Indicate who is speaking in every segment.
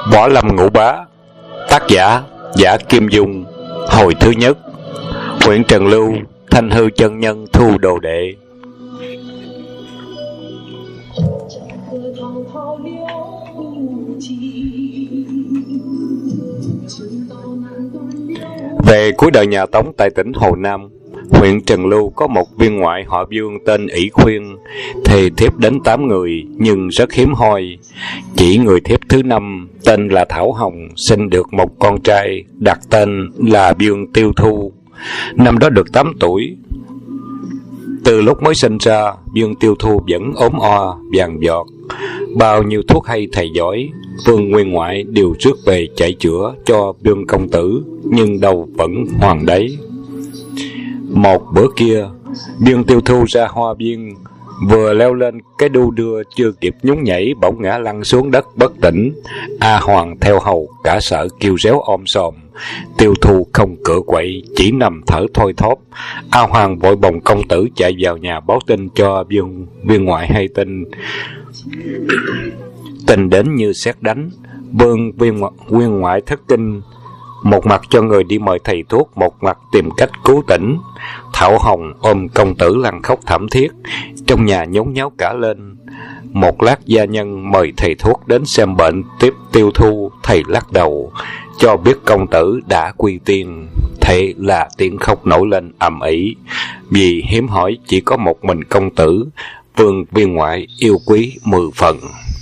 Speaker 1: Võ Lâm Ngũ Bá. Tác giả Giả Kim Dung. Hồi thứ nhất. Huyện Trần Lưu, Thanh Hư chân nhân thu đồ đệ. Về cuối đời nhà Tống tại tỉnh Hồ Nam, huyện Trần Lưu có một viên ngoại họ Vương tên ỷ Khuyên, thề thiếp đến 8 người nhưng rất hiếm hoi. Chỉ người thiếp thứ 5 tên là Thảo Hồng sinh được một con trai đặt tên là Vương Tiêu Thu. Năm đó được 8 tuổi. Từ lúc mới sinh ra, Vương Tiêu Thu vẫn ốm o, vàng vọt. Bao nhiêu thuốc hay thầy giỏi, Vương Nguyên Ngoại đều rước về chạy chữa cho Vương công tử, nhưng đâu vẫn hoàn đấy. Một bữa kia, Vương Tiêu Thu ra hoa viên, vừa leo lên cái đu đưa chưa kịp nhún nhảy bỗng ngã lăn xuống đất bất tỉnh. A Hoàng theo hầu cả sợ kêu réo om sòm. Tiêu Thu không cựa quậy, chỉ nằm thở thôi thóp. A Hoàng vội bồng công tử chạy vào nhà báo tin cho Vương Viên Ngoại hay tin. Tin đến như sét đánh. Vương Viên Ngoại thất kinh, một mặt cho người đi mời thầy thuốc, một mặt tìm cách cứu tỉnh. Thảo Hồng ôm công tử lăn khóc thảm thiết, trong nhà nhốn nháo cả lên. Một lát gia nhân mời thầy thuốc đến xem bệnh tiếp Tiêu Thu. Thầy lắc đầu, cho biết công tử đã quy tiên. Thế là tiếng khóc nổi lên ầm ĩ, vì hiếm hỏi chỉ có một mình công tử, Vương Viên Ngoại yêu quý 10 phần.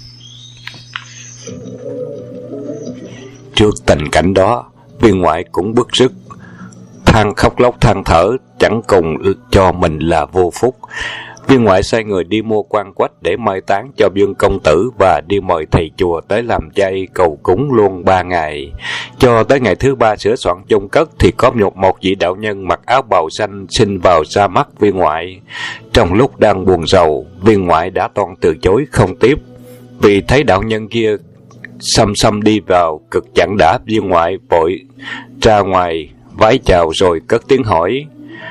Speaker 1: Trước tình cảnh đó, Viên Ngoại cũng bức rứt, than khóc lóc than thở, chẳng cùng cho mình là vô phúc. Viên Ngoại sai người đi mua quan quách để mai táng cho Vương công tử và đi mời thầy chùa tới làm chay cầu cúng luôn 3 ngày. Cho tới ngày thứ 3 sửa soạn chôn cất thì có một vị đạo nhân mặc áo bào xanh xin vào ra mắt Viên Ngoại. Trong lúc đang buồn rầu, Viên Ngoại đã toan từ chối không tiếp, vì thấy đạo nhân kia xăm đi vào cực chẳng đã. Viên Ngoại vội ra ngoài vái chào rồi cất tiếng hỏi: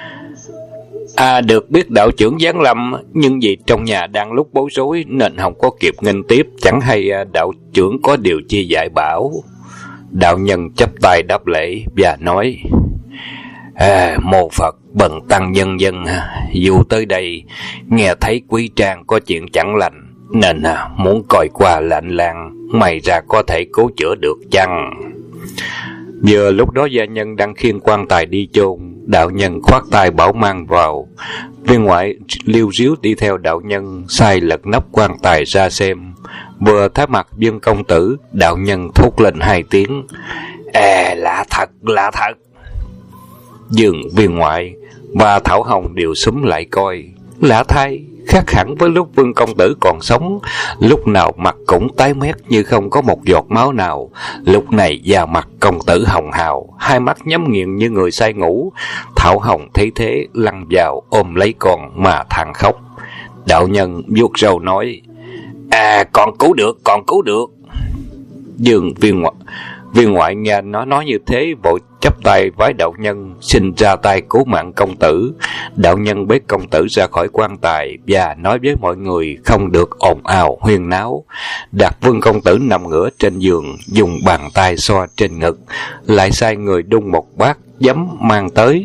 Speaker 1: được biết đạo trưởng giáng lâm, nhưng vì trong nhà đang lúc bối rối nên không có kịp nghênh tiếp, chẳng hay đạo trưởng có điều chi dạy bảo. Đạo nhân chắp tay đáp lễ và nói: mô Phật bần tăng nhân dân, dù tới đây nghe thấy quý trang có chuyện chẳng lành, nên muốn coi qua lạnh lang, may ra có thể cứu chữa được chăng? Vừa lúc đó gia nhân đang khiêng quan tài đi chôn. Đạo nhân khoát tay bảo mang vào. Viên Ngoại liêu ríu đi theo đạo nhân, sai lật nắp quan tài ra xem. Vừa thấy mặt Vương công tử, đạo nhân thốt lên 2 tiếng: lạ thật, lạ thật. Dường Viên Ngoại và Thảo Hồng đều xúm lại coi. Lạ thay, khác hẳn với lúc Vương công tử còn sống, lúc nào mặt cũng tái mét như không có một giọt máu nào. Lúc này da mặt công tử hồng hào, hai mắt nhắm nghiền như người say ngủ. Thảo Hồng thấy thế lăn vào ôm lấy con mà than khóc. Đạo nhân vuốt râu nói: còn cứu được, còn cứu được. Dường Viên Ngoại nghe nó nói như thế, vội chắp tay vái đạo nhân xin ra tay cứu mạng công tử. Đạo nhân bế công tử ra khỏi quan tài và nói với mọi người không được ồn ào huyên náo, đặt Vương công tử nằm ngửa trên giường, dùng bàn tay xoa trên ngực, lại sai người đun một bát giấm mang tới.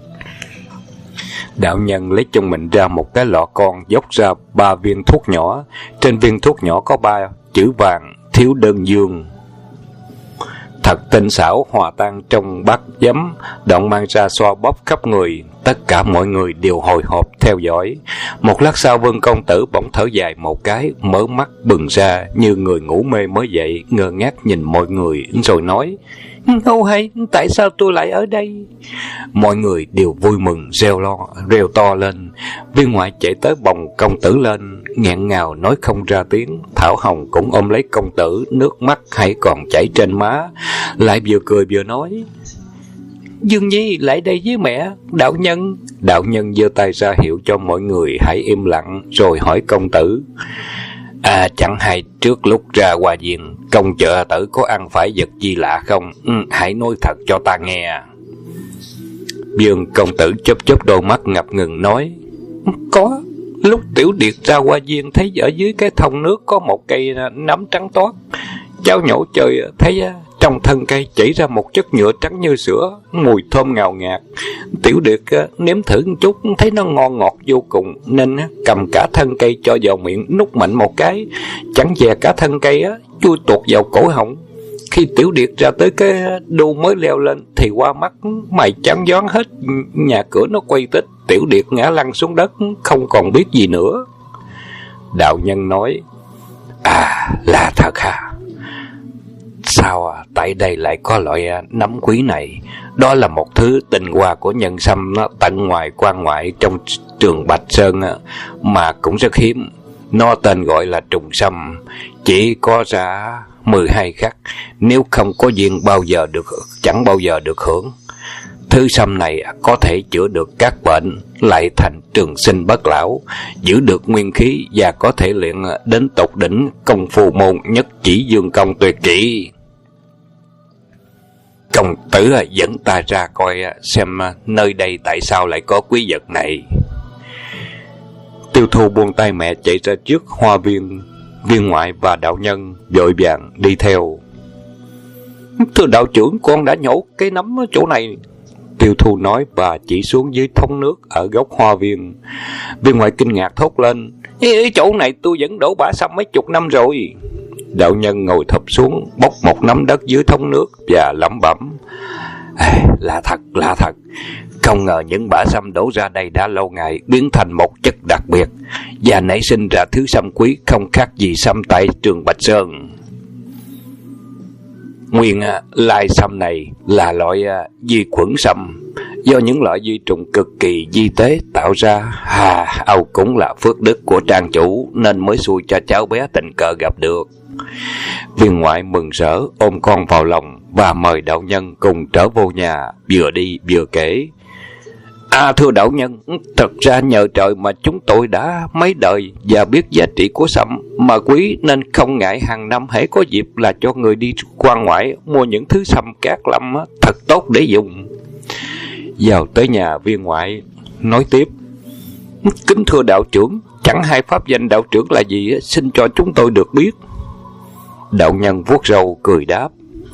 Speaker 1: Đạo nhân lấy trong mình ra một cái lọ con, dốc ra 3 viên thuốc nhỏ. Trên viên thuốc nhỏ có 3 chữ vàng: Thiếu Đơn Dương. Thật tinh xảo hòa tan trong bát giấm, đoạn mang ra xoa bóp khắp người. Tất cả mọi người đều hồi hộp theo dõi. Một lát sau, Vương công tử bỗng thở dài một cái, mở mắt bừng ra như người ngủ mê mới dậy, ngơ ngác nhìn mọi người rồi nói: Ô hay, tại sao tôi lại ở đây? Mọi người đều vui mừng reo to lên. Viên Ngoại chạy tới bồng công tử lên, nghẹn ngào nói không ra tiếng. Thảo Hồng cũng ôm lấy công tử, nước mắt hãy còn chảy trên má, lại vừa cười vừa nói: Dương Nhi lại đây với mẹ. Đạo nhân giơ tay ra hiệu cho mọi người hãy im lặng, rồi hỏi công tử: chẳng hay trước lúc ra qua viện, công chợ tử có ăn phải vật gì lạ không? Hãy nói thật cho ta nghe. Vương công tử chớp đôi mắt ngập ngừng nói: Có, lúc tiểu điệt ra qua viên thấy ở dưới cái thùng nước có một cây nấm trắng toát, cháu nhổ chơi thấy trong thân cây chảy ra một chất nhựa trắng như sữa, mùi thơm ngào ngạt. Tiểu Điệt nếm thử một chút, thấy nó ngon ngọt vô cùng, nên cầm cả thân cây cho vào miệng, nút mạnh một cái, chẳng dè cả thân cây chui tuột vào cổ họng. Khi Tiểu Điệt ra tới cái đu mới leo lên thì qua mắt mày chán gión hết, nhà cửa nó quay tích. Tiểu Điệt ngã lăn xuống đất, không còn biết gì nữa. Đạo nhân nói: là thật hả? Sao tại đây lại có loại nấm quý này? Đó là một thứ tinh hoa của nhân sâm tận ngoài quan ngoại trong trường Bạch Sơn mà cũng rất hiếm. Nó tên gọi là trùng sâm, chỉ có ra 12 khắc, nếu không có duyên chẳng bao giờ được hưởng. Thứ sâm này có thể chữa được các bệnh, lại thành trường sinh bất lão, giữ được nguyên khí và có thể luyện đến tột đỉnh công phu môn nhất chỉ dương công tuyệt kỹ. Công tử dẫn ta ra coi xem nơi đây tại sao lại có quý vật này. Tiêu Thu buông tay mẹ chạy ra trước hoa viên. Viên ngoại và đạo nhân vội vàng đi theo. Thưa đạo trưởng, con đã nhổ cái nấm ở chỗ này. Tiêu Thu nói và chỉ xuống dưới thúng nước ở góc hoa viên. Viên ngoại kinh ngạc thốt lên: chỗ này tôi vẫn đổ bã sâm mấy chục năm rồi. Đạo nhân ngồi thụp xuống, bốc một nắm đất dưới thúng nước và lẩm bẩm: Lạ thật. Không ngờ những bã sâm đổ ra đây đã lâu ngày biến thành một chất đặc biệt và nảy sinh ra thứ sâm quý không khác gì sâm tại trường Bạch Sơn. Nguyên lai sâm này là loại vi khuẩn sâm do những loại vi trùng cực kỳ vi tế tạo ra. Âu cũng là phước đức của trang chủ nên mới xui cho cháu bé tình cờ gặp được. Viên ngoại mừng rỡ ôm con vào lòng và mời đạo nhân cùng trở vô nhà, vừa đi vừa kể: Thưa đạo nhân, thật ra nhờ trời mà chúng tôi đã mấy đời và biết giá trị của sâm mà quý, nên không ngại hàng năm hễ có dịp là cho người đi qua ngoại mua những thứ sâm cát lâm thật tốt để dùng. Vào tới nhà, viên ngoại nói tiếp: Kính thưa đạo trưởng, chẳng hay pháp danh đạo trưởng là gì, xin cho chúng tôi được biết. Đạo nhân vuốt râu cười đáp: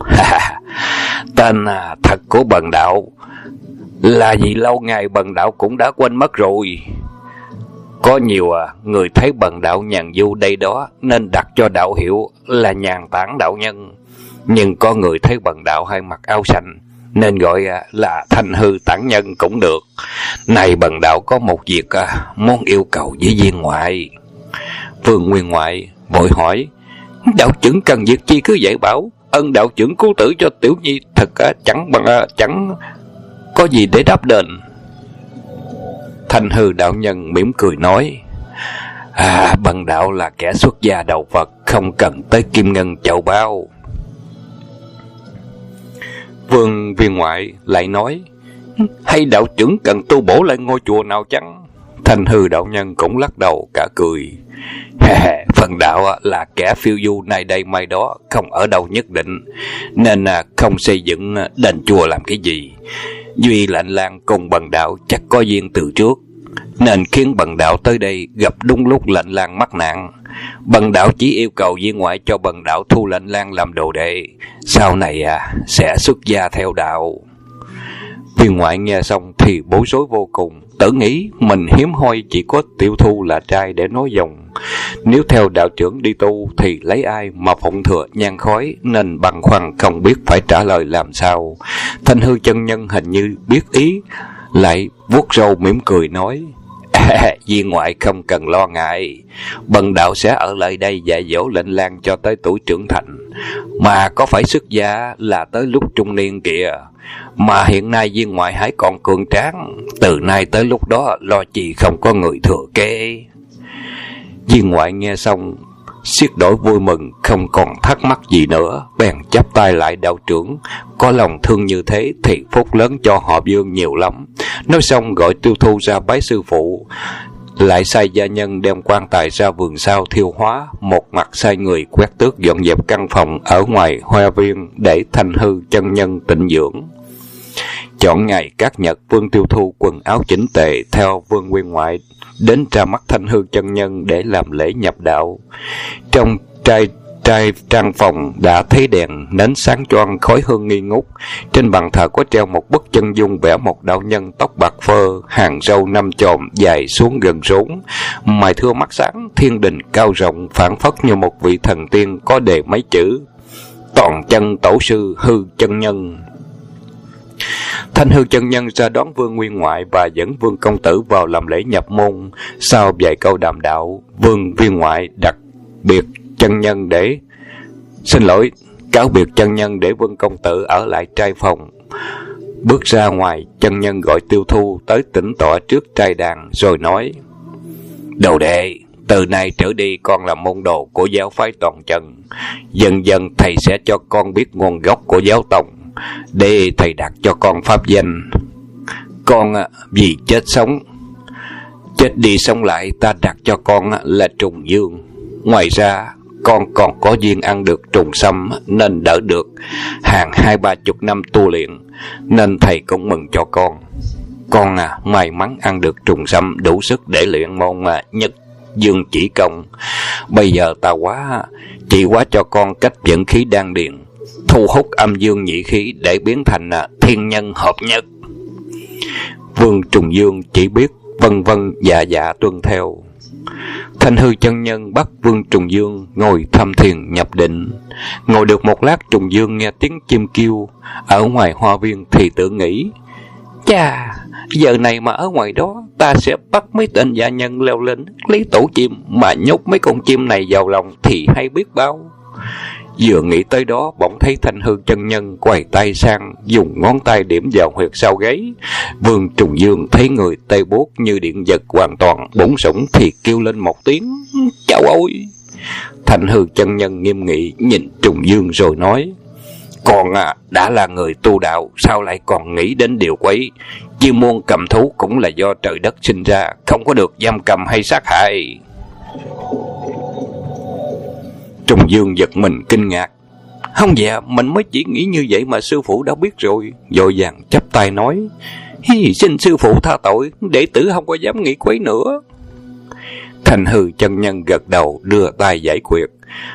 Speaker 1: Tên thật của bần đạo là gì lâu ngày bần đạo cũng đã quên mất rồi. Có nhiều người thấy bần đạo nhàn du đây đó nên đặt cho đạo hiệu là Nhàn Tản đạo nhân, nhưng có người thấy bần đạo hay mặc áo xanh nên gọi là Thanh Hư Tản nhân cũng được. Này bần đạo có một việc muốn yêu cầu với viên ngoại. Vương Nguyên Ngoại vội hỏi: Đạo trưởng cần việc chi cứ dạy bảo, ân đạo trưởng cứu tử cho tiểu nhi thật chẳng có gì để đáp đền. Thanh Hư đạo nhân mỉm cười nói: Bần đạo là kẻ xuất gia đầu Phật, không cần tới kim ngân chậu bao. Vương Viên Ngoại lại nói: Hay đạo trưởng cần tu bổ lại ngôi chùa nào chăng? Thanh Hư đạo nhân cũng lắc đầu cả cười: Phần đạo là kẻ phiêu du nay đây mai đó, không ở đâu nhất định, nên không xây dựng đền chùa làm cái gì. Duy Lạnh Lang cùng bần đạo chắc có duyên từ trước, nên khiến bần đạo tới đây gặp đúng lúc Lạnh Lang mắc nạn. Bần đạo chỉ yêu cầu viên ngoại cho bần đạo thu Lạnh Lang làm đồ đệ, sau này sẽ xuất gia theo đạo. Viên ngoại nghe xong thì bối rối vô cùng, tự nghĩ mình hiếm hoi chỉ có Tiểu Thu là trai để nói dòng. Nếu theo đạo trưởng đi tu thì lấy ai mà phụng thừa nhang khói, nên băn khoăn không biết phải trả lời làm sao. Thanh Hư chân nhân hình như biết ý, lại vuốt râu mỉm cười nói: Viên ngoại không cần lo ngại, bần đạo sẽ ở lại đây dạy dỗ Lệnh Lang cho tới tuổi trưởng thành, mà có phải xuất gia là tới lúc trung niên kìa. Mà hiện nay viên ngoại hãy còn cường tráng, từ nay tới lúc đó lo chi không có người thừa kế. Viên ngoại nghe xong xiết đổi vui mừng, không còn thắc mắc gì nữa, bèn chắp tay lại đạo trưởng: Có lòng thương như thế thì phúc lớn cho họ Vương nhiều lắm. Nói xong gọi Tiêu Thu ra bái sư phụ, lại sai gia nhân đem quan tài ra vườn sau thiêu hóa, một mặt sai người quét tước dọn dẹp căn phòng ở ngoài hoa viên để Thanh Hư chân nhân tịnh dưỡng. Chọn ngày Cát Nhật, Vương Tiêu Thu quần áo chỉnh tề theo Vương Nguyên Ngoại đến ra mắt Thanh Hư chân nhân để làm lễ nhập đạo. Trong trai trang phòng đã thấy đèn nến sáng choang, khói hương nghi ngút. Trên bàn thờ có treo một bức chân dung vẽ một đạo nhân tóc bạc phơ, hàng râu 5 chòm dài xuống gần rốn, mày thưa mắt sáng, thiên đình cao rộng, phảng phất như một vị thần tiên, có đề mấy chữ: Toàn chân tổ sư Hư chân nhân. Thanh Hư chân nhân ra đón Vương Nguyên Ngoại và dẫn Vương công tử vào làm lễ nhập môn. Sau vài câu đàm đạo, Vương Viên Ngoại đặc biệt chân nhân để cáo biệt chân nhân để Vương công tử ở lại trai phòng. Bước ra ngoài, chân nhân gọi Tiêu Thu tới tĩnh tọa trước trai đàn rồi nói: Đồ đệ, từ nay trở đi con là môn đồ của giáo phái Toàn Chân. Dần dần thầy sẽ cho con biết nguồn gốc của giáo tông, để thầy đặt cho con pháp danh. Con vì chết đi sống lại, ta đặt cho con là Trùng Dương. Ngoài ra con còn có duyên ăn được trùng sâm, nên đỡ được hàng 20-30 năm tu luyện, nên thầy cũng mừng cho con. Con may mắn ăn được trùng sâm đủ sức để luyện môn Nhất Dương chỉ công. Bây giờ ta chỉ quá cho con cách vận khí đan điền, thu hút âm dương nhị khí để biến thành thiên nhân hợp nhất. Vương Trùng Dương chỉ biết vân vân dạ dạ tuân theo. Thanh Hư chân nhân bắt Vương Trùng Dương ngồi thâm thiền nhập định. Ngồi được một lát, Trùng Dương nghe tiếng chim kêu ở ngoài hoa viên thì tự nghĩ: Chà, giờ này mà ở ngoài đó, ta sẽ bắt mấy tên dạ nhân leo lên lấy tổ chim mà nhốt mấy con chim này vào lòng thì hay biết bao. Vừa nghĩ tới đó, bỗng thấy Thanh Hư chân nhân quay tay sang, dùng ngón tay điểm vào huyệt sau gáy. Vương Trùng Dương thấy người tê buốt như điện giật, hoàn toàn bủn xủn thì kêu lên một tiếng: Chào ôi! Thanh Hư chân nhân nghiêm nghị nhìn Trùng Dương rồi nói: Con đã là người tu đạo, sao lại còn nghĩ đến điều quấy? Chim muôn cầm thú cũng là do trời đất sinh ra, không có được giam cầm hay sát hại. Trùng Dương giật mình kinh ngạc: Không dạ, mình mới chỉ nghĩ như vậy mà sư phụ đã biết rồi. Vội vàng chắp tay nói: Xin sư phụ tha tội, đệ tử không có dám nghĩ quấy nữa. Thanh Hư chân nhân gật đầu đưa tay giải quyết.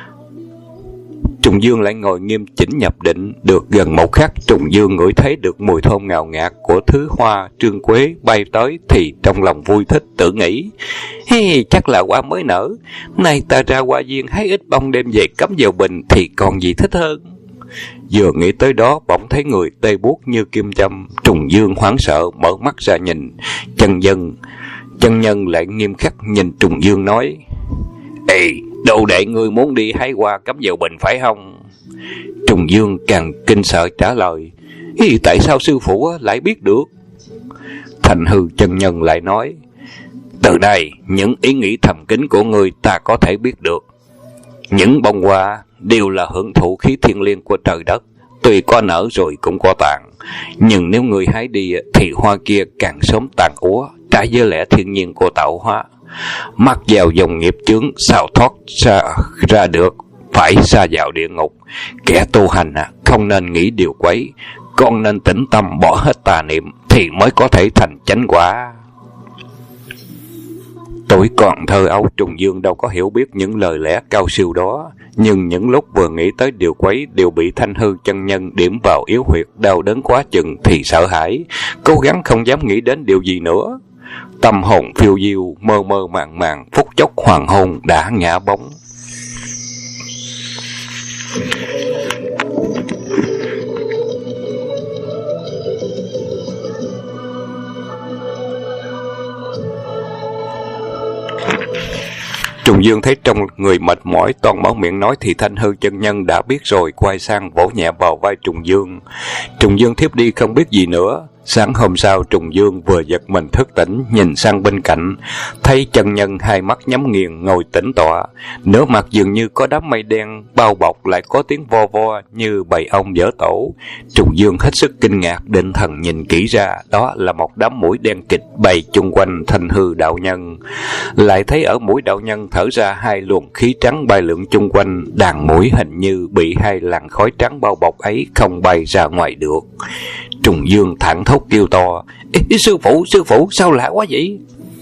Speaker 1: Trùng Dương lại ngồi nghiêm chỉnh nhập định. Được gần một khắc, Trùng Dương ngửi thấy được mùi thơm ngào ngạt của thứ hoa trương quế bay tới thì trong lòng vui thích, tự nghĩ: chắc là hoa mới nở, nay ta ra hoa viên hái ít bông đem về cắm vào bình thì còn gì thích hơn. Vừa nghĩ tới đó, bỗng thấy người tê buốt như kim châm. Trùng Dương hoảng sợ mở mắt ra nhìn. Chân nhân lại nghiêm khắc nhìn Trùng Dương nói: Ê, đồ đệ ngươi muốn đi hái hoa cắm vào bình phải không? Trùng Dương càng kinh sợ trả lời: Tại sao sư phụ lại biết được? Thanh Hư chân nhân lại nói: Từ đây những ý nghĩ thầm kín của ngươi ta có thể biết được. Những bông hoa đều là hưởng thụ khí thiêng liêng của trời đất, tuy có nở rồi cũng có tàn, nhưng nếu ngươi hái đi thì hoa kia càng sớm tàn úa, trái với lẽ thiên nhiên của tạo hóa. Mắc vào dòng nghiệp chướng, sao thoát ra được, phải sa vào địa ngục. Kẻ tu hành không nên nghĩ điều quấy, con nên tĩnh tâm bỏ hết tà niệm thì mới có thể thành chánh quả. Tuổi còn thơ ấu, Trùng Dương đâu có hiểu biết những lời lẽ cao siêu đó, nhưng những lúc vừa nghĩ tới điều quấy đều bị Thanh Hư chân nhân điểm vào yếu huyệt, đau đớn quá chừng thì sợ hãi, cố gắng không dám nghĩ đến điều gì nữa. Tâm hồn phiêu diêu, mơ mơ màng màng, phút chốc hoàng hôn đã ngã bóng. Trùng Dương thấy trong người mệt mỏi, toàn mở miệng nói thì Thanh Hư chân nhân đã biết rồi, quay sang vỗ nhẹ vào vai Trùng Dương. Trùng Dương thiếp đi không biết gì nữa. Sáng hôm sau, Trùng Dương vừa giật mình thức tỉnh, nhìn sang bên cạnh, thấy chân nhân hai mắt nhắm nghiền ngồi tĩnh tọa, nửa mặt dường như có đám mây đen bao bọc, lại có tiếng vo vo như bầy ong dở tổ. Trùng Dương hết sức kinh ngạc, định thần nhìn kỹ ra, đó là một đám mũi đen kịch bay chung quanh Thanh Hư đạo nhân. Lại thấy ở mũi đạo nhân thở ra hai luồng khí trắng bay lượn chung quanh, đàn mũi hình như bị hai làn khói trắng bao bọc ấy không bay ra ngoài được. Trùng Dương thẳng thốt kêu to: Sư phụ, sao lạ quá vậy?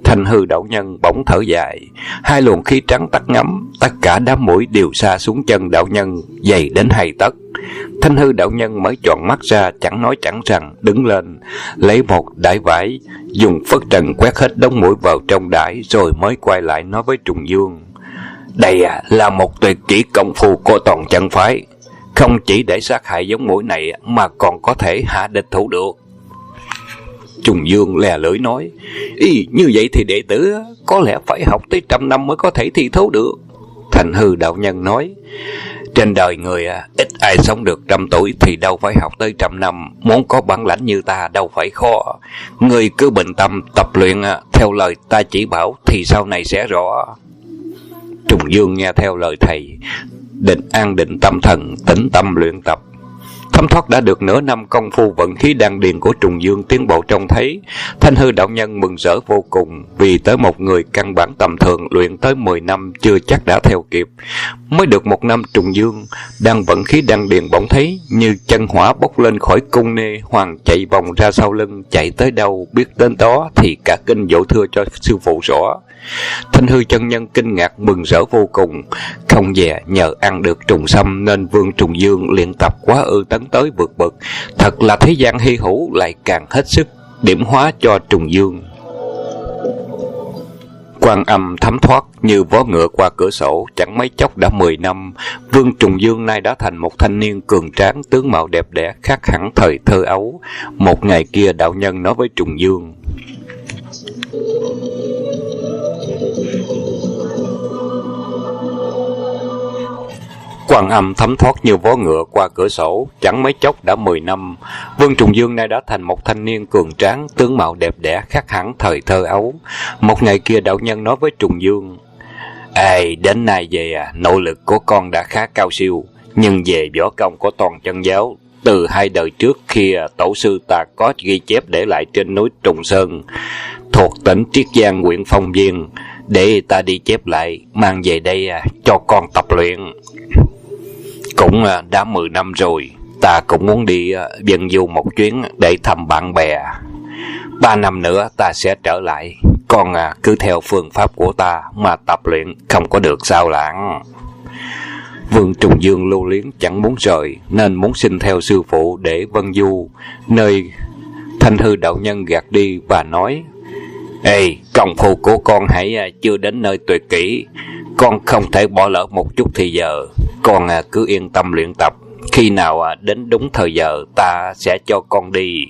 Speaker 1: Thanh hư đạo nhân bỗng thở dài, hai luồng khí trắng tắt ngấm, tất cả đám mũi đều sa xuống chân đạo nhân, dày đến 2 tấc. Thanh hư đạo nhân mới tròn mắt ra, chẳng nói chẳng rằng, đứng lên, lấy một đải vải, dùng phất trần quét hết đống mũi vào trong đải, rồi mới quay lại nói với Trùng Dương: đây là một tuyệt kỹ công phu của toàn chân phái, không chỉ để sát hại giống mũi này mà còn có thể hạ địch thủ được. Trùng Dương lè lưỡi nói: như vậy thì đệ tử có lẽ phải học tới 100 năm mới có thể thi thố được. Thanh hư đạo nhân nói: trên đời người ít ai sống được 100 tuổi thì đâu phải học tới 100 năm, muốn có bản lãnh như ta đâu phải khó. Người cứ bình tâm tập luyện theo lời ta chỉ bảo thì sau này sẽ rõ. Trùng Dương nghe theo lời thầy, an định tâm thần, tĩnh tâm luyện tập. Thấm thoát đã được nửa năm công phu vận khí đan điền của Trùng Dương tiến bộ trông thấy. Thanh hư đạo nhân mừng rỡ vô cùng, vì tới một người căn bản tầm thường luyện tới 10 năm chưa chắc đã theo kịp. Mới được 1 năm, Trùng Dương đang vận khí đan điền bỗng thấy như chân hỏa bốc lên khỏi cung nê hoàng, chạy vòng ra sau lưng, chạy tới đâu biết đến đó, thì cả kinh dỗ thưa cho sư phụ rõ. Thanh hư chân nhân kinh ngạc mừng rỡ vô cùng, không dè nhờ ăn được trùng sâm nên Vương Trùng Dương luyện tập quá ư tấn tới vượt bậc, thật là thế gian hy hữu, lại càng hết sức điểm hóa cho Trùng Dương. Quan Âm thấm thoát như vó ngựa qua cửa sổ, chẳng mấy chốc đã 10 năm. Vương Trùng Dương nay đã thành một thanh niên cường tráng, tướng mạo đẹp đẽ, khác hẳn thời thơ ấu. Một ngày kia, đạo nhân nói với Trùng Dương: Quan Âm thấm thoát như vó ngựa qua cửa sổ, chẳng mấy chốc đã 10 năm. Vương Trùng Dương nay đã thành một thanh niên cường tráng, tướng mạo đẹp đẽ, khác hẳn thời thơ ấu. Một ngày kia, đạo nhân nói với Trùng Dương: đến nay về nội lực của con đã khá cao siêu, nhưng về võ công của toàn chân giáo, từ 2 đời trước khi tổ sư ta có ghi chép để lại trên núi Trùng Sơn, thuộc tỉnh Triết Giang, huyện Phong Viên, để ta đi chép lại, mang về đây cho con tập luyện. Cũng đã 10 năm rồi, ta cũng muốn đi vân du một chuyến để thăm bạn bè. 3 năm nữa ta sẽ trở lại, con cứ theo phương pháp của ta mà tập luyện, không có được sao lãng. Vương Trùng Dương lưu luyến chẳng muốn rời, nên muốn xin theo sư phụ để vân du, nơi Thanh hư đạo nhân gạt đi và nói: công phu của con hãy chưa đến nơi tuyệt kỹ, con không thể bỏ lỡ một chút thì giờ. Con cứ yên tâm luyện tập, khi nào đến đúng thời giờ ta sẽ cho con đi.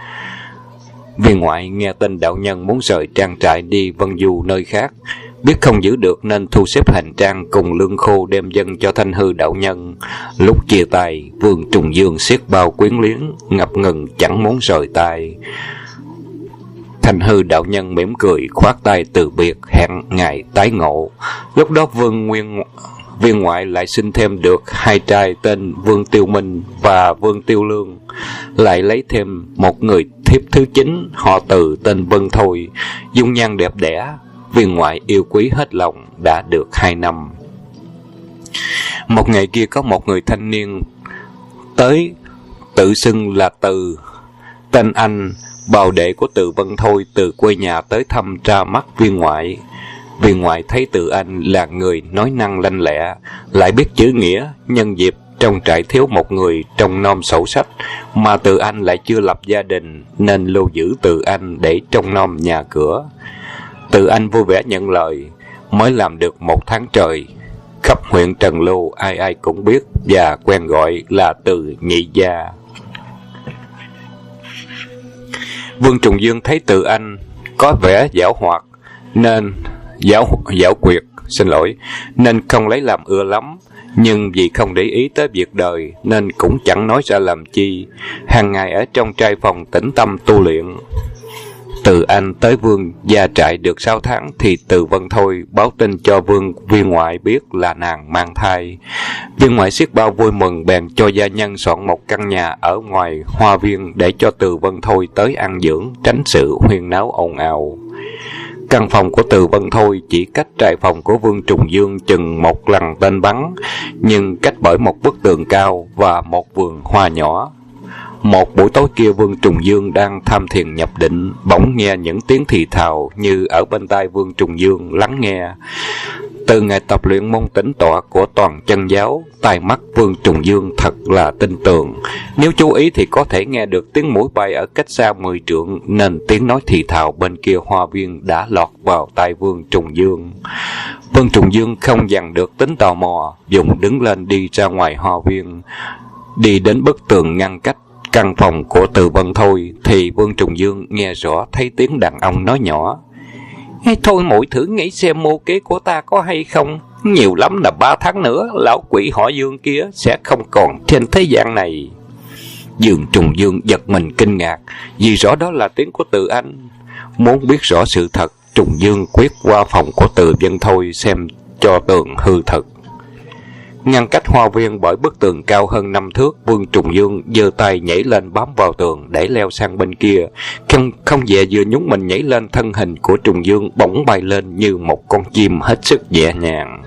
Speaker 1: Viên ngoại nghe tin đạo nhân muốn rời trang trại đi vân du nơi khác, biết không giữ được nên thu xếp hành trang cùng lương khô đem dâng cho Thanh hư đạo nhân. Lúc chia tay, Vương Trùng Dương siết bao quyến luyến, ngập ngừng chẳng muốn rời tay. Thanh hư đạo nhân mỉm cười khoát tay từ biệt, hẹn ngày tái ngộ. Lúc đó viên ngoại lại sinh thêm được 2 trai tên Vương Tiêu Minh và Vương Tiêu Lương, lại lấy thêm một người thiếp thứ 9 họ Từ tên Vân Thôi, dung nhan đẹp đẽ, viên ngoại yêu quý hết lòng. Đã được 2 năm. Một ngày kia có một người thanh niên tới, tự xưng là Từ, tên anh, bào đệ của Từ Vân Thôi, từ quê nhà tới thăm ra mắt viên ngoại. Viên ngoại thấy Từ anh là người nói năng lanh lẹ, lại biết chữ nghĩa, nhân dịp trong trại thiếu một người trông nom sổ sách, mà Từ anh lại chưa lập gia đình, nên lưu giữ Từ anh để trông nom nhà cửa. Từ anh vui vẻ nhận lời, mới làm được 1 tháng trời. Khắp huyện Trần Lưu ai ai cũng biết và quen gọi là Từ nhị gia. Vương Trùng Dương thấy Từ anh có vẻ giảo hoạt nên giảo quyệt, nên không lấy làm ưa lắm, nhưng vì không để ý tới việc đời nên cũng chẳng nói ra làm chi. Hàng ngày ở trong trai phòng tĩnh tâm tu luyện. Từ anh tới Vương gia trại được 6 tháng thì Từ Vân Thôi báo tin cho viên ngoại biết là nàng mang thai. Viên ngoại xiết bao vui mừng, bèn cho gia nhân soạn một căn nhà ở ngoài hoa viên để cho Từ Vân Thôi tới ăn dưỡng, tránh sự huyên náo ồn ào. Căn phòng của Từ Vân Thôi chỉ cách trại phòng của Vương Trùng Dương chừng 1 lần tên bắn, nhưng cách bởi một bức tường cao và một vườn hoa nhỏ. Một buổi tối kia, Vương Trùng Dương đang tham thiền nhập định, bỗng nghe những tiếng thì thào như ở bên tai Vương Trùng Dương lắng nghe. Từ ngày tập luyện môn tĩnh tọa của toàn chân giáo, tai mắt Vương Trùng Dương thật là tinh tường. Nếu chú ý thì có thể nghe được tiếng mũi bay ở cách xa 10 trượng, nên tiếng nói thì thào bên kia hoa viên đã lọt vào tai Vương Trùng Dương. Vương Trùng Dương không dằn được tính tò mò, dùng đứng lên đi ra ngoài hoa viên. Đi đến bức tường ngăn cách căn phòng của Từ Vân Thôi thì Vương Trùng Dương nghe rõ thấy tiếng đàn ông nói nhỏ: "Thôi muội thử nghĩ xem mưu kế của ta có hay không. Nhiều lắm là 3 tháng nữa, lão quỷ họ Dương kia sẽ không còn trên thế gian này." Vương Trùng Dương giật mình kinh ngạc, vì rõ đó là tiếng của Từ Anh. Muốn biết rõ sự thật, Trùng Dương quyết qua phòng của Từ Vân Thôi xem cho tường hư thật. Ngăn cách hoa viên bởi bức tường cao hơn 5 thước, Vương Trùng Dương giơ tay nhảy lên bám vào tường để leo sang bên kia. Không dè vừa nhúng mình nhảy lên, thân hình của Trùng Dương bỗng bay lên như một con chim hết sức nhẹ nhàng.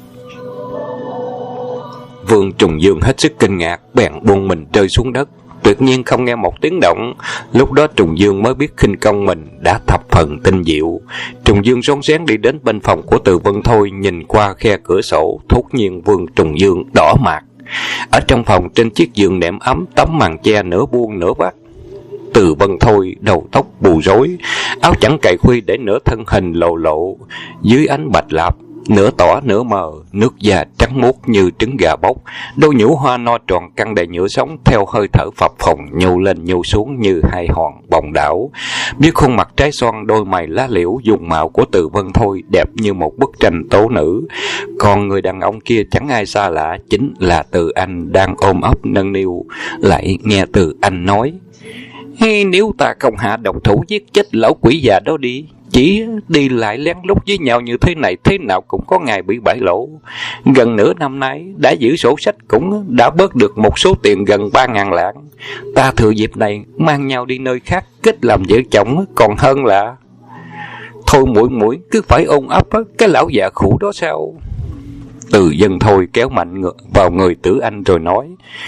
Speaker 1: Vương Trùng Dương hết sức kinh ngạc, bèn buông mình rơi xuống đất. Tuyệt nhiên không nghe một tiếng động. Lúc đó Trùng Dương mới biết khinh công mình đã thập phần tinh diệu. Trùng Dương rón rén đi đến bên phòng của Từ Vân Thôi, nhìn qua khe cửa sổ, thốt nhiên Vương Trùng Dương đỏ mặt. Ở trong phòng, trên chiếc giường nệm ấm, tấm màn che nửa buông nửa vắt. Từ Vân Thôi đầu tóc bù rối, áo chẳng cài khuy để nửa thân hình lộ lộ dưới ánh bạch lạp, nửa tỏ nửa mờ, nước da trắng muốt như trứng gà bốc, đôi nhũ hoa no tròn căng đầy nhựa sống theo hơi thở phập phồng nhô lên nhô xuống như hai hòn bồng đảo. Biết khuôn mặt trái xoan, đôi mày lá liễu, dùng mạo của Từ Vân Thôi đẹp như một bức tranh tố nữ. Còn người đàn ông kia chẳng ai xa lạ, chính là Từ Anh đang ôm ấp nâng niu. Lại nghe Từ Anh nói: "Nếu ta không hạ độc thủ giết chết lão quỷ già đó đi, chỉ đi lại lén lút với nhau như thế này, thế nào cũng có ngày bị bại lộ. Gần nửa năm nay đã giữ sổ sách, cũng đã bớt được một số tiền gần 3.000 lạng. Ta thừa dịp này mang nhau đi nơi khác kết làm vợ chồng còn hơn là..." "Thôi muội cứ phải ôm ấp cái lão già khủ đó sao?" Từ Vân Thôi kéo mạnh vào người Tử Anh rồi nói: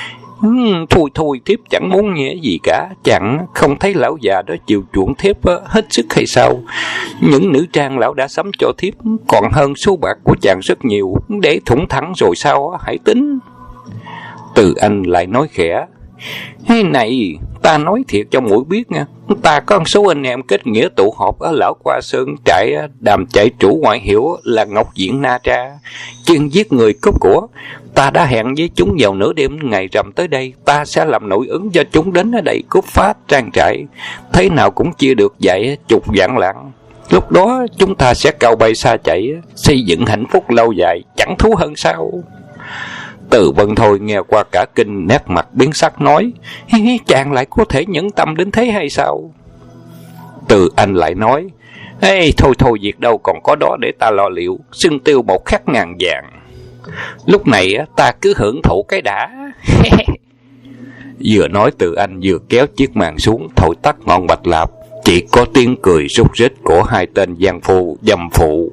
Speaker 1: Thôi, thiếp chẳng muốn nghe gì cả. Chẳng không thấy lão già đó chiều chuộng thiếp hết sức hay sao? Những nữ trang lão đã sắm cho thiếp còn hơn số bạc của chàng rất nhiều. Để thủng thẳng rồi sao hãy tính." Từ Anh lại nói khẽ: "Này, ta nói thiệt cho muội biết nha, ta có một số anh em kết nghĩa tụ họp ở Lão Qua Sơn trại đàm trại chủ ngoại hiệu là Ngọc Diện Na Tra, chuyên giết người cướp của. Ta đã hẹn với chúng vào nửa đêm ngày rằm tới đây, ta sẽ làm nội ứng cho chúng đến ở đây cướp phá trang trại. Thế nào cũng chia được vài chục vạn lạng. Lúc đó chúng ta sẽ cao bay xa chạy, xây dựng hạnh phúc lâu dài, chẳng thú hơn sao?" Từ Vân Thôi nghe qua cả kinh, nét mặt biến sắc nói: "Chàng lại có thể nhẫn tâm đến thế hay sao?" Từ Anh lại nói: Thôi, việc đâu còn có đó để ta lo liệu, xưng tiêu 1 khắc ngàn vàng. Lúc này ta cứ hưởng thụ cái đã." Vừa nói Từ Anh vừa kéo chiếc màn xuống, thổi tắt ngọn bạch lạp. Chỉ có tiếng cười rúc rít của hai tên gian phu dâm phụ.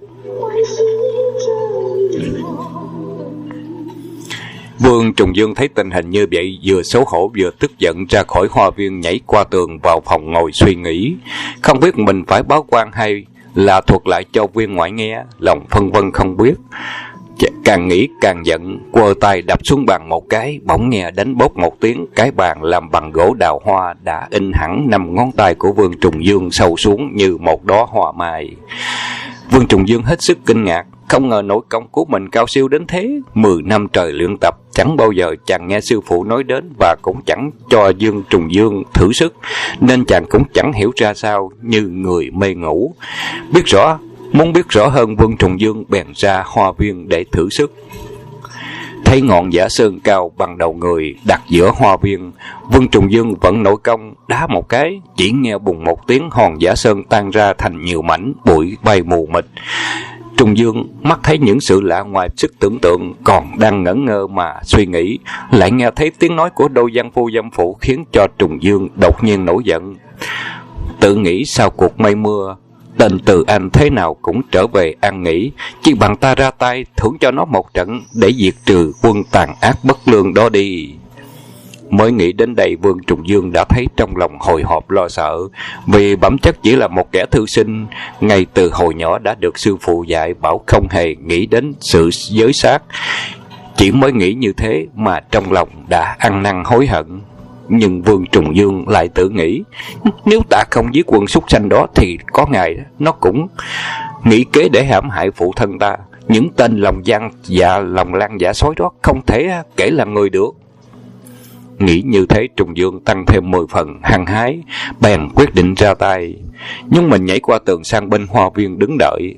Speaker 1: Vương Trùng Dương thấy tình hình như vậy, vừa xấu hổ vừa tức giận ra khỏi hoa viên, nhảy qua tường vào phòng ngồi suy nghĩ. Không biết mình phải báo quan hay là thuật lại cho viên ngoại nghe, lòng phân vân không biết. Càng nghĩ càng giận, quơ tay đập xuống bàn một cái, bỗng nghe đánh bốp một tiếng, cái bàn làm bằng gỗ đào hoa đã in hẳn 5 ngón tay của Vương Trùng Dương sâu xuống như một đóa hoa mai. Vương Trùng Dương hết sức kinh ngạc, không ngờ nội công của mình cao siêu đến thế. 10 năm trời luyện tập, chẳng bao giờ chàng nghe sư phụ nói đến, và cũng chẳng cho Vương Trùng Dương thử sức, nên chàng cũng chẳng hiểu ra sao, như người mê ngủ. Muốn biết rõ hơn, Vương Trùng Dương bèn ra hoa viên để thử sức. Thấy ngọn giả sơn cao bằng đầu người đặt giữa hoa viên, Vương Trùng Dương vận nội công đá một cái, chỉ nghe bùng một tiếng, hòn giả sơn tan ra thành nhiều mảnh, bụi bay mù mịt. Trùng Dương mắt thấy những sự lạ ngoài sức tưởng tượng, còn đang ngẩn ngơ mà suy nghĩ, lại nghe thấy tiếng nói của đôi gian phu dâm phụ, khiến cho Trùng Dương đột nhiên nổi giận. Tự nghĩ sau cuộc mây mưa, tên Từ Anh thế nào cũng trở về an nghỉ, chỉ bằng ta ra tay thưởng cho nó một trận để diệt trừ quân tàn ác bất lương đó đi. Mới nghĩ đến đây, Vương Trùng Dương đã thấy trong lòng hồi hộp lo sợ, vì bẩm chất chỉ là một kẻ thư sinh, ngay từ hồi nhỏ đã được sư phụ dạy bảo không hề nghĩ đến sự giới sát. Chỉ mới nghĩ như thế mà trong lòng đã ăn năn hối hận. Nhưng Vương Trùng Dương lại tự nghĩ, nếu ta không giết quân súc sanh đó thì có ngày nó cũng nghĩ kế để hãm hại phụ thân ta. Những tên lòng lan dạ sói đó không thể kể là người được. Nghĩ như thế, Trùng Dương tăng thêm 10 phần hăng hái, bèn quyết định ra tay. Nhưng mình nhảy qua tường sang bên hoa viên đứng đợi.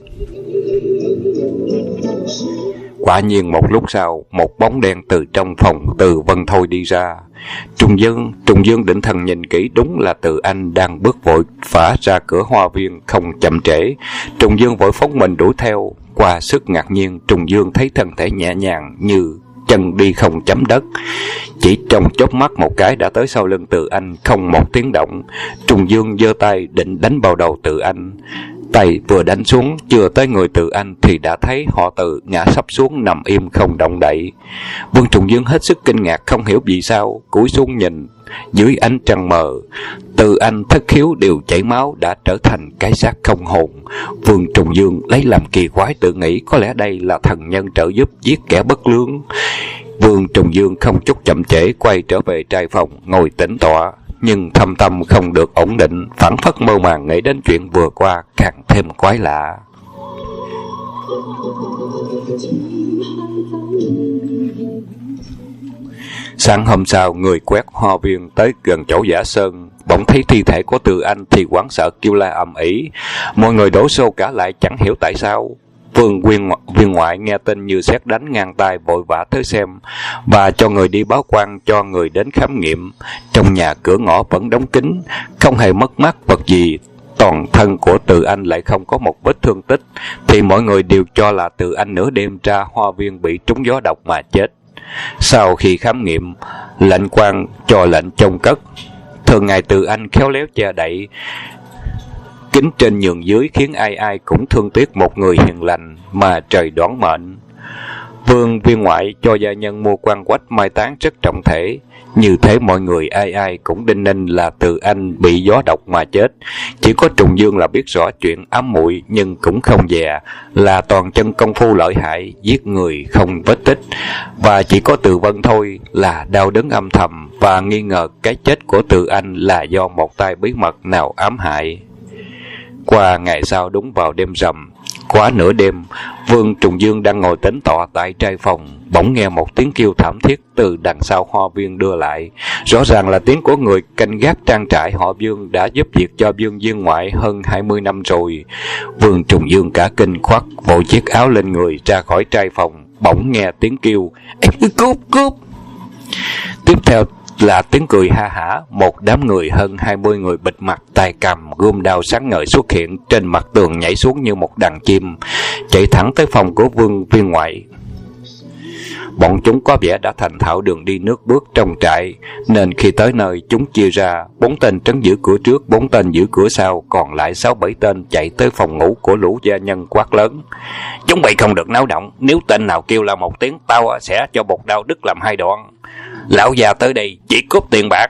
Speaker 1: Quả nhiên một lúc sau, một bóng đen từ trong phòng Từ Vân Thôi đi ra. Trùng Dương định thần nhìn kỹ, đúng là Từ Anh đang bước vội phả ra cửa hoa viên không chậm trễ. Trùng Dương vội phóng mình đuổi theo. Qua sức ngạc nhiên, Trùng Dương thấy thân thể nhẹ nhàng như chân đi không chấm đất. Chỉ trong chớp mắt một cái đã tới sau lưng Từ Anh, không một tiếng động. Trùng Dương giơ tay định đánh vào đầu Từ Anh. Tay vừa đánh xuống, chưa tới người Từ Anh thì đã thấy họ Từ ngã sắp xuống nằm im không động đậy. Vương Trùng Dương hết sức kinh ngạc, không hiểu vì sao, cúi xuống nhìn. Dưới ánh trăng mờ, Từ Anh thất khiếu đều chảy máu, đã trở thành cái xác không hồn. Vương Trùng Dương lấy làm kỳ quái, tự nghĩ có lẽ đây là thần nhân trợ giúp giết kẻ bất lương. Vương Trùng Dương không chút chậm trễ quay trở về trai phòng ngồi tĩnh tọa, nhưng thâm tâm không được ổn định, phảng phất mơ màng nghĩ đến chuyện vừa qua càng thêm quái lạ. Sáng hôm sau, người quét hoa viên tới gần chỗ Giả Sơn, bỗng thấy thi thể của Từ Anh thì hoảng sợ kêu la ầm ĩ. Mọi người đổ xô cả lại, chẳng hiểu tại sao. Vương viên ngoại nghe tin như sét đánh ngang tai, vội vã tới xem và cho người đi báo quan, cho người đến khám nghiệm. Trong nhà cửa ngõ vẫn đóng kín, không hề mất mát vật gì. Toàn thân của Từ Anh lại không có một vết thương tích, thì mọi người đều cho là Từ Anh nửa đêm ra hoa viên bị trúng gió độc mà chết. Sau khi khám nghiệm, lệnh quan cho lệnh chôn cất. Thường ngày Từ Anh khéo léo che đậy kính trên nhường dưới, khiến ai ai cũng thương tiếc một người hiền lành mà trời đoán mệnh. Vương viên ngoại cho gia nhân mua quan quách mai táng rất trọng thể. Như thế mọi người ai ai cũng đinh ninh là Từ Anh bị gió độc mà chết. Chỉ có Trùng Dương là biết rõ chuyện ám muội, nhưng cũng không dè là toàn chân công phu lợi hại, giết người không vết tích. Và chỉ có Từ Vân Thôi là đau đớn âm thầm và nghi ngờ cái chết của Từ Anh là do một tay bí mật nào ám hại. Qua ngày sau, đúng vào đêm rằm, quá nửa đêm, Vương Trùng Dương đang ngồi tĩnh tọa tại trai phòng, bỗng nghe một tiếng kêu thảm thiết từ đằng sau hoa viên đưa lại. Rõ ràng là tiếng của người canh gác trang trại họ Vương đã giúp việc cho Vương viên ngoại hơn 20 năm rồi. Vương Trùng Dương cả kinh, khoác vội chiếc áo lên người ra khỏi trai phòng, bỗng nghe tiếng kêu cướp cướp. Tiếp theo là tiếng cười ha hả. Một đám người hơn 20 người bịt mặt, tay cầm gươm đao sáng ngời xuất hiện trên mặt tường, nhảy xuống như một đàn chim, chạy thẳng tới phòng của Vương viên ngoại. Bọn chúng có vẻ đã thành thạo đường đi nước bước trong trại, nên khi tới nơi chúng chia ra, 4 tên trấn giữ cửa trước, 4 tên giữ cửa sau, còn lại 6-7 tên chạy tới phòng ngủ của lũ gia nhân quát lớn: "Chúng bay không được náo động, nếu tên nào kêu là một tiếng, tao sẽ cho bột đao đứt làm 2 đoạn. Lão già tới đây chỉ cướp tiền bạc."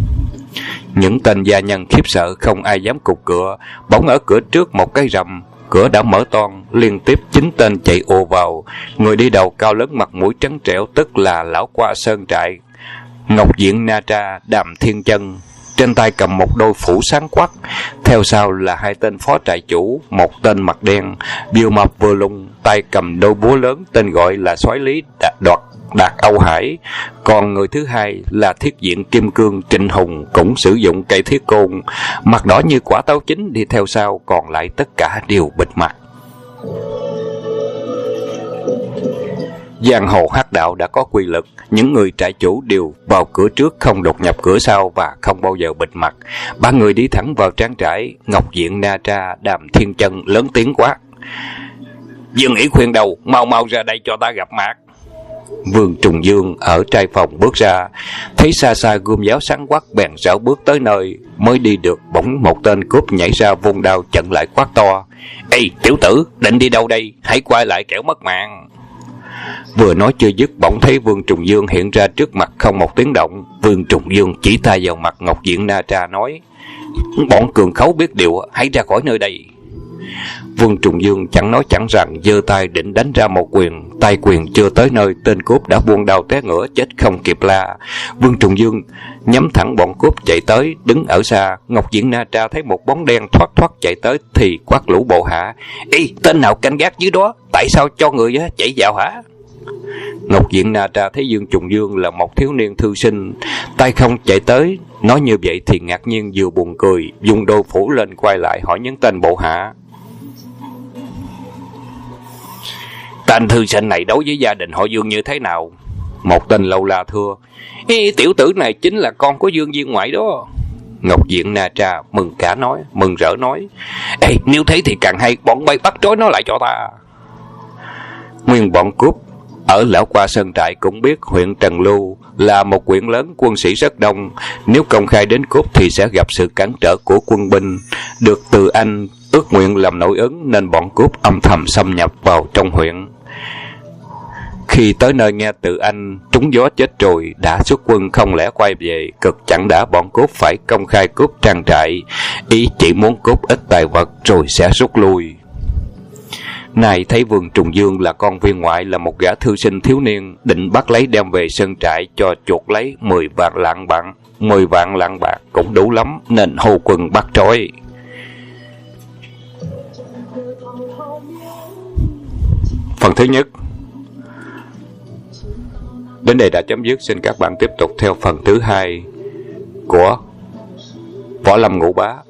Speaker 1: Những tên gia nhân khiếp sợ không ai dám cục cửa. Bỗng ở cửa trước một cái rầm, cửa đã mở toang, liên tiếp 9 tên chạy ùa vào. Người đi đầu cao lớn, mặt mũi trắng trẻo, tức là lão qua sơn trại Ngọc Diện Na Tra Đàm Thiên Chân, trên tay cầm một đôi phủ sáng quắc. Theo sau là 2 tên phó trại chủ, một tên mặt đen vừa mập vừa lùn, tay cầm đôi búa lớn, tên gọi là Soái Lý Đạt Âu Hải. Còn người thứ hai là thiết diện kim cương Trịnh Hùng, cũng sử dụng cây thiết côn, mặt đỏ như quả táo chín, đi theo sau, còn lại tất cả đều bịt mặt. Giang hồ hắc đạo đã có quy luật, những người trại chủ đều vào cửa trước, không đột nhập cửa sau và không bao giờ bịt mặt. 3 người đi thẳng vào trang trại. Ngọc Diện Na Tra Đàm Thiên Chân lớn tiếng quát: "Dương Ý khuyên đầu, mau mau ra đây cho ta gặp mặt." Vương Trùng Dương ở trai phòng bước ra, thấy xa xa gươm giáo sáng quắc, bèn rảo bước tới nơi. Mới đi được, bỗng một tên cướp nhảy ra vung đao chặn lại, quát to: "Ê tiểu tử, định đi đâu đây? Hãy quay lại kẻo mất mạng." Vừa nói chưa dứt, bỗng thấy Vương Trùng Dương hiện ra trước mặt không một tiếng động. Vương Trùng Dương chỉ tay vào mặt Ngọc Diện Na Tra nói: bọn cường khấu biết điều, hãy ra khỏi nơi đây. Vương Trùng Dương chẳng nói chẳng rằng, giơ tay định đánh ra một quyền. Tay quyền chưa tới nơi, tên cướp đã buông đao té ngửa chết không kịp la. Vương Trùng Dương nhắm thẳng bọn cướp chạy tới, đứng ở xa. Ngọc Diện Na Tra thấy một bóng đen thoát thoát chạy tới thì quát lũ bộ hạ: Ê, tên nào canh gác dưới đó, tại sao cho người chạy vào hả? Ngọc Diện Na Tra thấy Vương Trùng Dương là một thiếu niên thư sinh, tay không chạy tới. Nói như vậy thì ngạc nhiên vừa buồn cười, dùng đôi phủ lên quay lại hỏi những tên bộ hạ: tên thư sinh này đối với gia đình họ Vương như thế nào? Một tên lâu la thưa: tiểu tử này chính là con của Vương viên ngoại đó. Ngọc Diện Na Tra mừng rỡ nói: Ê, nếu thế thì càng hay, bọn bay bắt trói nó lại cho ta. Nguyên bọn cướp ở Lão Qua Sơn Trại cũng biết huyện Trần Lưu là một huyện lớn, quân sĩ rất đông. Nếu công khai đến cướp thì sẽ gặp sự cản trở của quân binh. Được Từ Anh ước nguyện làm nội ứng nên bọn cướp âm thầm xâm nhập vào trong huyện. Khi tới nơi nghe Từ Anh trúng gió chết rồi, đã xuất quân không lẽ quay về, cực chẳng đã bọn cướp phải công khai cướp trang trại. Ý chỉ muốn cướp ít tài vật rồi sẽ rút lui. Này thấy Vương Trùng Dương là con viên ngoại, là một gã thư sinh thiếu niên, định bắt lấy đem về sơn trại cho chuột lấy 10 vạn lạng bạc cũng đủ lắm, nên hô quân bắt trói. Phần thứ nhất đến đây đã chấm dứt. Xin các bạn tiếp tục theo phần thứ hai của Võ Lâm Ngũ Bá.